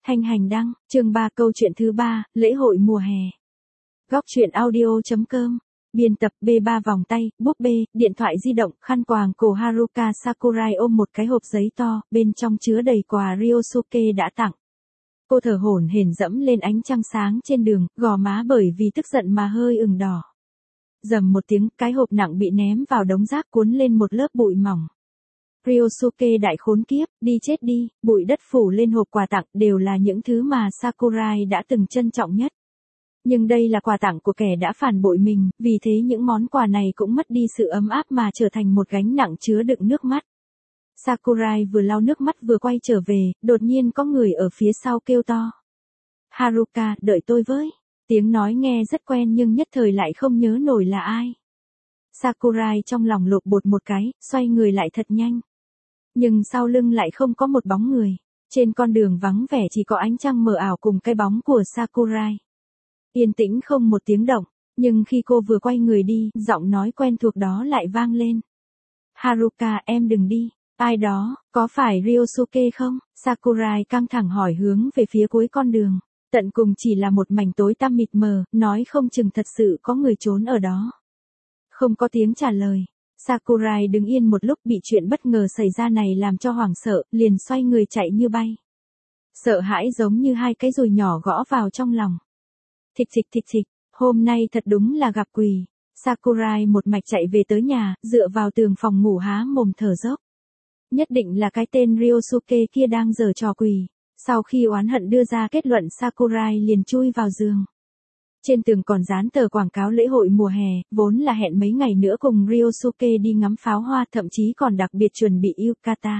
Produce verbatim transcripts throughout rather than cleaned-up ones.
Thanh Hành đăng, chương ba câu chuyện thứ ba, lễ hội mùa hè. Góc truyện audio.com. Biên tập B ba vòng tay, búp bê, điện thoại di động, khăn quàng cổ Haruka Sakurai ôm một cái hộp giấy to, bên trong chứa đầy quà Ryosuke đã tặng. Cô thở hổn hển dẫm lên ánh trăng sáng trên đường, gò má bởi vì tức giận mà hơi ửng đỏ. Rầm một tiếng, cái hộp nặng bị ném vào đống rác cuốn lên một lớp bụi mỏng. Ryosuke đại khốn kiếp, đi chết đi, bụi đất phủ lên hộp quà tặng đều là những thứ mà Sakurai đã từng trân trọng nhất. Nhưng đây là quà tặng của kẻ đã phản bội mình, vì thế những món quà này cũng mất đi sự ấm áp mà trở thành một gánh nặng chứa đựng nước mắt. Sakurai vừa lau nước mắt vừa quay trở về, đột nhiên có người ở phía sau kêu to. Haruka, đợi tôi với. Tiếng nói nghe rất quen nhưng nhất thời lại không nhớ nổi là ai. Sakurai trong lòng lột bột một cái, xoay người lại thật nhanh. Nhưng sau lưng lại không có một bóng người. Trên con đường vắng vẻ chỉ có ánh trăng mờ ảo cùng cái bóng của Sakurai. Yên tĩnh không một tiếng động, nhưng khi cô vừa quay người đi, giọng nói quen thuộc đó lại vang lên. Haruka, em đừng đi. Ai đó, có phải Ryosuke không? Sakurai căng thẳng hỏi hướng về phía cuối con đường. Tận cùng chỉ là một mảnh tối tăm mịt mờ, nói không chừng thật sự có người trốn ở đó. Không có tiếng trả lời. Sakurai đứng yên một lúc, bị chuyện bất ngờ xảy ra này làm cho hoảng sợ, liền xoay người chạy như bay. Sợ hãi giống như hai cái dùi nhỏ gõ vào trong lòng. Thịch thịch thịch thịch, hôm nay thật đúng là gặp quỷ. Sakurai một mạch chạy về tới nhà, dựa vào tường phòng ngủ há mồm thở dốc. Nhất định là cái tên Ryosuke kia đang giở trò quỷ. Sau khi oán hận đưa ra kết luận, Sakurai liền chui vào giường. Trên tường còn dán tờ quảng cáo lễ hội mùa hè, vốn là hẹn mấy ngày nữa cùng Ryosuke đi ngắm pháo hoa, thậm chí còn đặc biệt chuẩn bị yukata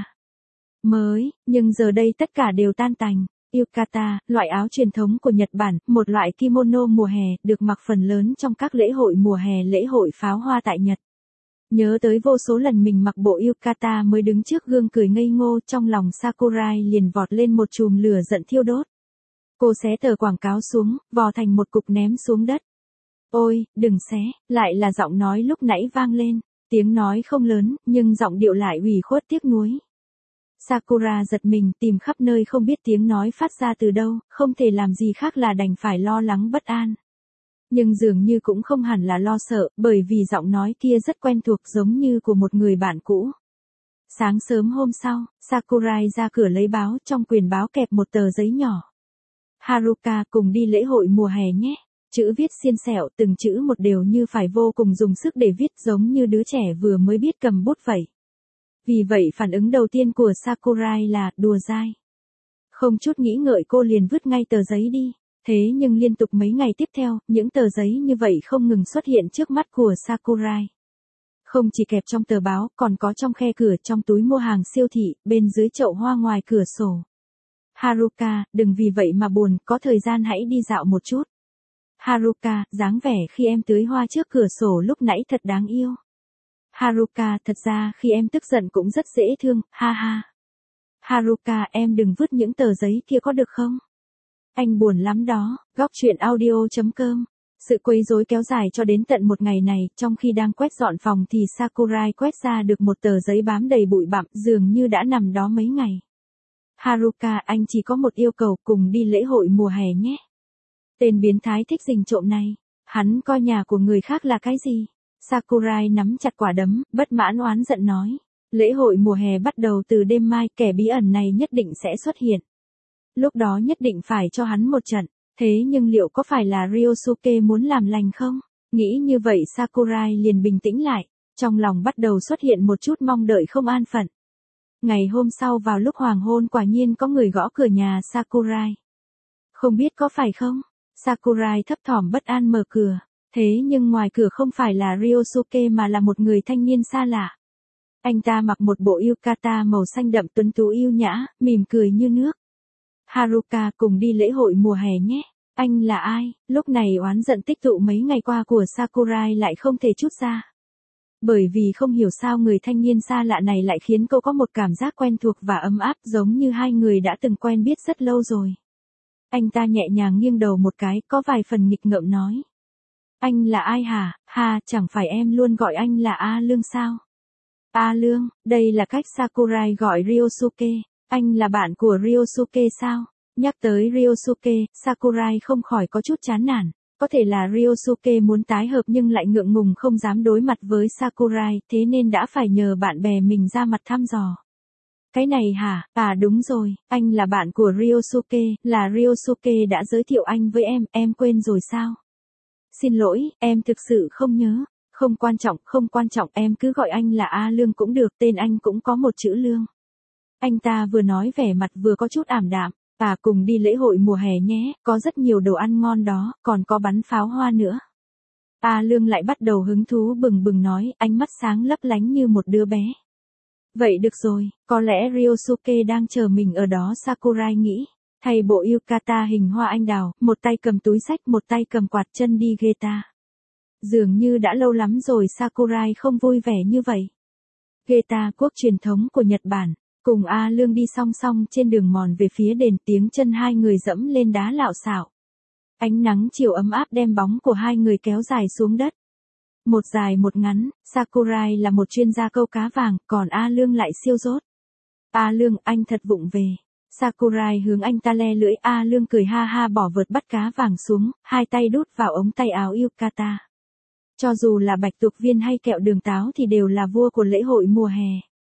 mới, nhưng giờ đây tất cả đều tan tành. Yukata, loại áo truyền thống của Nhật Bản, một loại kimono mùa hè, được mặc phần lớn trong các lễ hội mùa hè, lễ hội pháo hoa tại Nhật. Nhớ tới vô số lần mình mặc bộ yukata mới đứng trước gương cười ngây ngô, trong lòng Sakurai liền vọt lên một chùm lửa giận thiêu đốt. Cô xé tờ quảng cáo xuống, vò thành một cục ném xuống đất. Ôi, đừng xé, lại là giọng nói lúc nãy vang lên. Tiếng nói không lớn, nhưng giọng điệu lại ủy khuất tiếc nuối. Sakura giật mình, tìm khắp nơi không biết tiếng nói phát ra từ đâu, không thể làm gì khác là đành phải lo lắng bất an. Nhưng dường như cũng không hẳn là lo sợ, bởi vì giọng nói kia rất quen thuộc, giống như của một người bạn cũ. Sáng sớm hôm sau, Sakurai ra cửa lấy báo, trong quyển báo kẹp một tờ giấy nhỏ. Haruka, cùng đi lễ hội mùa hè nhé. Chữ viết xiên xẹo, từng chữ một đều như phải vô cùng dùng sức để viết, giống như đứa trẻ vừa mới biết cầm bút vậy. Vì vậy phản ứng đầu tiên của Sakurai là đùa dai. Không chút nghĩ ngợi cô liền vứt ngay tờ giấy đi. Thế nhưng liên tục mấy ngày tiếp theo, những tờ giấy như vậy không ngừng xuất hiện trước mắt của Sakurai. Không chỉ kẹp trong tờ báo, còn có trong khe cửa, trong túi mua hàng siêu thị, bên dưới chậu hoa ngoài cửa sổ. Haruka, đừng vì vậy mà buồn, có thời gian hãy đi dạo một chút. Haruka, dáng vẻ khi em tưới hoa trước cửa sổ lúc nãy thật đáng yêu. Haruka, thật ra khi em tức giận cũng rất dễ thương, ha ha. Haruka, em đừng vứt những tờ giấy kia có được không? Anh buồn lắm đó. Góc truyện audio.com. Sự quấy rối kéo dài cho đến tận một ngày này, trong khi đang quét dọn phòng thì Sakurai quét ra được một tờ giấy bám đầy bụi bặm, dường như đã nằm đó mấy ngày. Haruka, anh chỉ có một yêu cầu, cùng đi lễ hội mùa hè nhé. Tên biến thái thích rình trộm này, hắn coi nhà của người khác là cái gì? Sakurai nắm chặt quả đấm, bất mãn oán giận nói. Lễ hội mùa hè bắt đầu từ đêm mai, kẻ bí ẩn này nhất định sẽ xuất hiện. Lúc đó nhất định phải cho hắn một trận. Thế nhưng liệu có phải là Ryosuke muốn làm lành không? Nghĩ như vậy Sakurai liền bình tĩnh lại. Trong lòng bắt đầu xuất hiện một chút mong đợi không an phận. Ngày hôm sau vào lúc hoàng hôn quả nhiên có người gõ cửa nhà Sakurai. Không biết có phải không? Sakurai thấp thỏm bất an mở cửa. Thế nhưng ngoài cửa không phải là Ryosuke mà là một người thanh niên xa lạ. Anh ta mặc một bộ yukata màu xanh đậm tuấn tú yêu nhã, mỉm cười như nước. Haruka, cùng đi lễ hội mùa hè nhé. Anh là ai? Lúc này oán giận tích tụ mấy ngày qua của Sakurai lại không thể trút ra. Bởi vì không hiểu sao người thanh niên xa lạ này lại khiến cô có một cảm giác quen thuộc và ấm áp, giống như hai người đã từng quen biết rất lâu rồi. Anh ta nhẹ nhàng nghiêng đầu một cái, có vài phần nghịch ngợm nói. Anh là ai hả? Ha, chẳng phải em luôn gọi anh là A Lương sao? A Lương, đây là cách Sakurai gọi Ryosuke. Anh là bạn của Ryosuke sao? Nhắc tới Ryosuke, Sakurai không khỏi có chút chán nản. Có thể là Ryosuke muốn tái hợp nhưng lại ngượng ngùng không dám đối mặt với Sakurai, thế nên đã phải nhờ bạn bè mình ra mặt thăm dò. Cái này hả? À đúng rồi, anh là bạn của Ryosuke, là Ryosuke đã giới thiệu anh với em, em quên rồi sao? Xin lỗi, em thực sự không nhớ. Không quan trọng, không quan trọng, em cứ gọi anh là A Lương cũng được, tên anh cũng có một chữ Lương. Anh ta vừa nói vẻ mặt vừa có chút ảm đạm. À cùng đi lễ hội mùa hè nhé, có rất nhiều đồ ăn ngon đó, còn có bắn pháo hoa nữa. A Lương lại bắt đầu hứng thú bừng bừng nói, ánh mắt sáng lấp lánh như một đứa bé. Vậy được rồi, có lẽ Ryosuke đang chờ mình ở đó, Sakurai nghĩ. Thay bộ yukata hình hoa anh đào, một tay cầm túi xách, một tay cầm quạt, chân đi guitar. Dường như đã lâu lắm rồi Sakurai không vui vẻ như vậy. Guitar quốc truyền thống của Nhật Bản. Cùng A Lương đi song song trên đường mòn về phía đền, tiếng chân hai người dẫm lên đá lạo xạo. Ánh nắng chiều ấm áp đem bóng của hai người kéo dài xuống đất. Một dài một ngắn, Sakurai là một chuyên gia câu cá vàng, còn A Lương lại siêu dốt. A Lương, anh thật vụng về. Sakurai hướng anh ta le lưỡi, A Lương cười ha ha bỏ vợt bắt cá vàng xuống, hai tay đút vào ống tay áo yukata. Cho dù là bạch tuộc viên hay kẹo đường táo thì đều là vua của lễ hội mùa hè.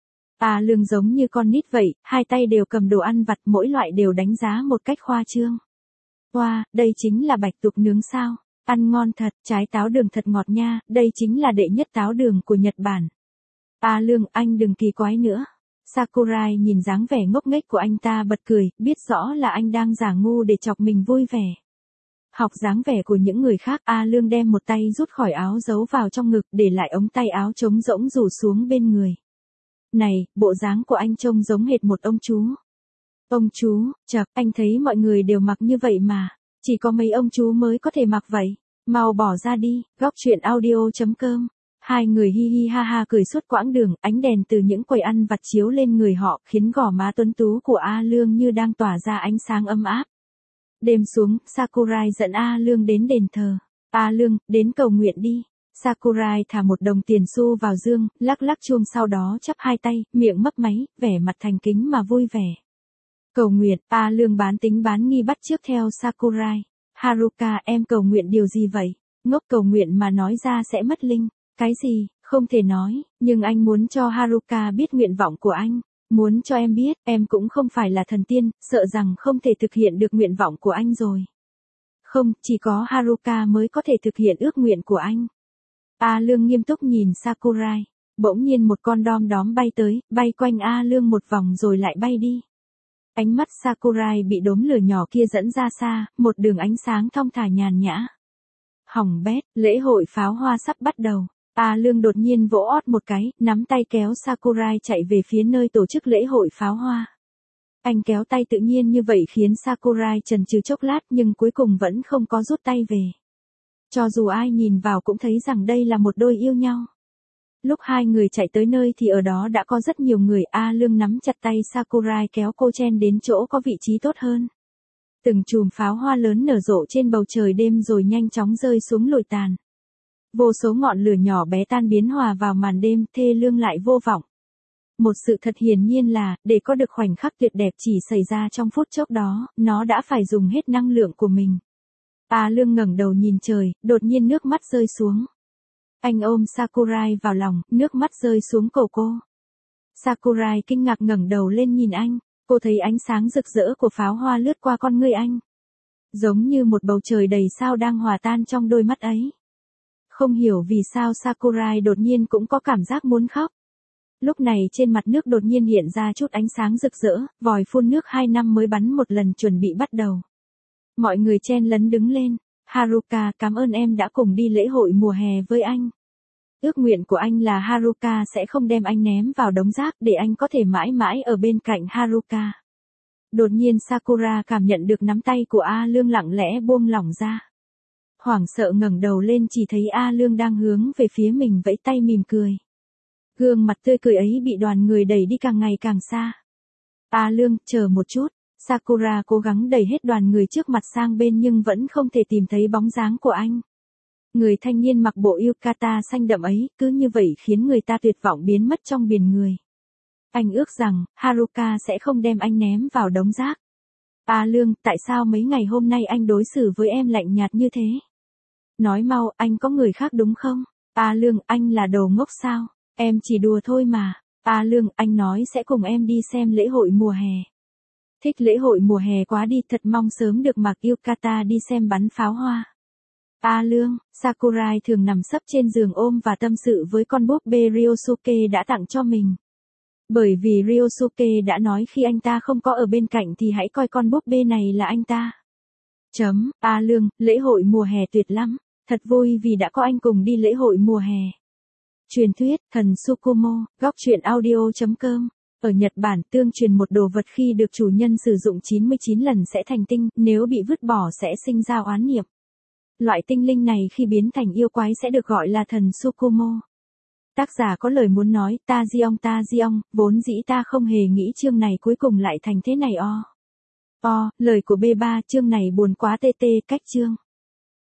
A Lương giống như con nít vậy, hai tay đều cầm đồ ăn vặt, mỗi loại đều đánh giá một cách khoa trương. Wow, đây chính là bạch tuộc nướng sao? Ăn ngon thật, trái táo đường thật ngọt nha, đây chính là đệ nhất táo đường của Nhật Bản. A Lương, anh đừng kỳ quái nữa. Sakurai nhìn dáng vẻ ngốc nghếch của anh ta bật cười, biết rõ là anh đang giả ngu để chọc mình vui vẻ. Học dáng vẻ của những người khác, A Lương đem một tay rút khỏi áo giấu vào trong ngực, để lại ống tay áo trống rỗng rủ xuống bên người. Này, bộ dáng của anh trông giống hệt một ông chú. Ông chú, chậc, anh thấy mọi người đều mặc như vậy mà. Chỉ có mấy ông chú mới có thể mặc vậy. Mau bỏ ra đi, góc truyện audio chấm com. Hai người hi hi ha ha cười suốt quãng đường, ánh đèn từ những quầy ăn vặt chiếu lên người họ, khiến gò má tuấn tú của A Lương như đang tỏa ra ánh sáng ấm áp. Đêm xuống, Sakurai dẫn A Lương đến đền thờ. A Lương, đến cầu nguyện đi. Sakurai thả một đồng tiền xu vào dương, lắc lắc chuông, sau đó chắp hai tay, miệng mấp máy, vẻ mặt thành kính mà vui vẻ. Cầu nguyện, A Lương bán tính bán nghi bắt chước theo Sakurai. Haruka, em cầu nguyện điều gì vậy? Ngốc, cầu nguyện mà nói ra sẽ mất linh. Cái gì? Không thể nói, nhưng anh muốn cho Haruka biết nguyện vọng của anh. Muốn cho em biết, em cũng không phải là thần tiên, sợ rằng không thể thực hiện được nguyện vọng của anh rồi. Không, chỉ có Haruka mới có thể thực hiện ước nguyện của anh. A Lương nghiêm túc nhìn Sakurai. Bỗng nhiên một con đom đóm bay tới, bay quanh A Lương một vòng rồi lại bay đi. Ánh mắt Sakurai bị đốm lửa nhỏ kia dẫn ra xa, một đường ánh sáng thong thả nhàn nhã. Hỏng bét, lễ hội pháo hoa sắp bắt đầu. A Lương đột nhiên vỗ ót một cái, nắm tay kéo Sakurai chạy về phía nơi tổ chức lễ hội pháo hoa. Anh kéo tay tự nhiên như vậy khiến Sakurai chần chừ chốc lát nhưng cuối cùng vẫn không có rút tay về. Cho dù ai nhìn vào cũng thấy rằng đây là một đôi yêu nhau. Lúc hai người chạy tới nơi thì ở đó đã có rất nhiều người. A Lương nắm chặt tay Sakurai kéo cô chen đến chỗ có vị trí tốt hơn. Từng chùm pháo hoa lớn nở rộ trên bầu trời đêm rồi nhanh chóng rơi xuống lụi tàn. Vô số ngọn lửa nhỏ bé tan biến hòa vào màn đêm thê lương lại vô vọng. Một sự thật hiển nhiên là, để có được khoảnh khắc tuyệt đẹp chỉ xảy ra trong phút chốc đó, nó đã phải dùng hết năng lượng của mình. A Lương ngẩng đầu nhìn trời, đột nhiên nước mắt rơi xuống. Anh ôm Sakurai vào lòng, nước mắt rơi xuống cổ cô. Sakurai kinh ngạc ngẩng đầu lên nhìn anh, cô thấy ánh sáng rực rỡ của pháo hoa lướt qua con ngươi anh. Giống như một bầu trời đầy sao đang hòa tan trong đôi mắt ấy. Không hiểu vì sao Sakurai đột nhiên cũng có cảm giác muốn khóc. Lúc này trên mặt nước đột nhiên hiện ra chút ánh sáng rực rỡ, vòi phun nước hai năm mới bắn một lần chuẩn bị bắt đầu. Mọi người chen lấn đứng lên. Haruka, cảm ơn em đã cùng đi lễ hội mùa hè với anh. Ước nguyện của anh là Haruka sẽ không đem anh ném vào đống rác để anh có thể mãi mãi ở bên cạnh Haruka. Đột nhiên Sakura cảm nhận được nắm tay của A Lương lặng lẽ buông lỏng ra. Hoảng sợ ngẩng đầu lên chỉ thấy A Lương đang hướng về phía mình vẫy tay mỉm cười. Gương mặt tươi cười ấy bị đoàn người đẩy đi càng ngày càng xa. A Lương, chờ một chút. Sakura cố gắng đẩy hết đoàn người trước mặt sang bên nhưng vẫn không thể tìm thấy bóng dáng của anh. Người thanh niên mặc bộ yukata xanh đậm ấy, cứ như vậy khiến người ta tuyệt vọng biến mất trong biển người. Anh ước rằng, Haruka sẽ không đem anh ném vào đống rác. A Lương, tại sao mấy ngày hôm nay anh đối xử với em lạnh nhạt như thế? Nói mau, anh có người khác đúng không? A Lương, anh là đồ ngốc sao? Em chỉ đùa thôi mà. A Lương, anh nói sẽ cùng em đi xem lễ hội mùa hè. Thích lễ hội mùa hè quá đi, thật mong sớm được mặc yukata đi xem bắn pháo hoa. A Lương, Sakurai thường nằm sấp trên giường ôm và tâm sự với con búp bê Ryosuke đã tặng cho mình. Bởi vì Ryosuke đã nói khi anh ta không có ở bên cạnh thì hãy coi con búp bê này là anh ta. Chấm, A Lương, lễ hội mùa hè tuyệt lắm. Thật vui vì đã có anh cùng đi lễ hội mùa hè. Truyền thuyết, thần Tsukumo, góc truyện audio chấm com. Ở Nhật Bản, tương truyền một đồ vật khi được chủ nhân sử dụng chín mươi chín lần sẽ thành tinh, nếu bị vứt bỏ sẽ sinh ra oán niệm. Loại tinh linh này khi biến thành yêu quái sẽ được gọi là thần Tsukumo. Tác giả có lời muốn nói, ta Jiong ta Jiong, vốn dĩ ta không hề nghĩ chương này cuối cùng lại thành thế này o. O, lời của B ba, chương này buồn quá tê tê, cách chương.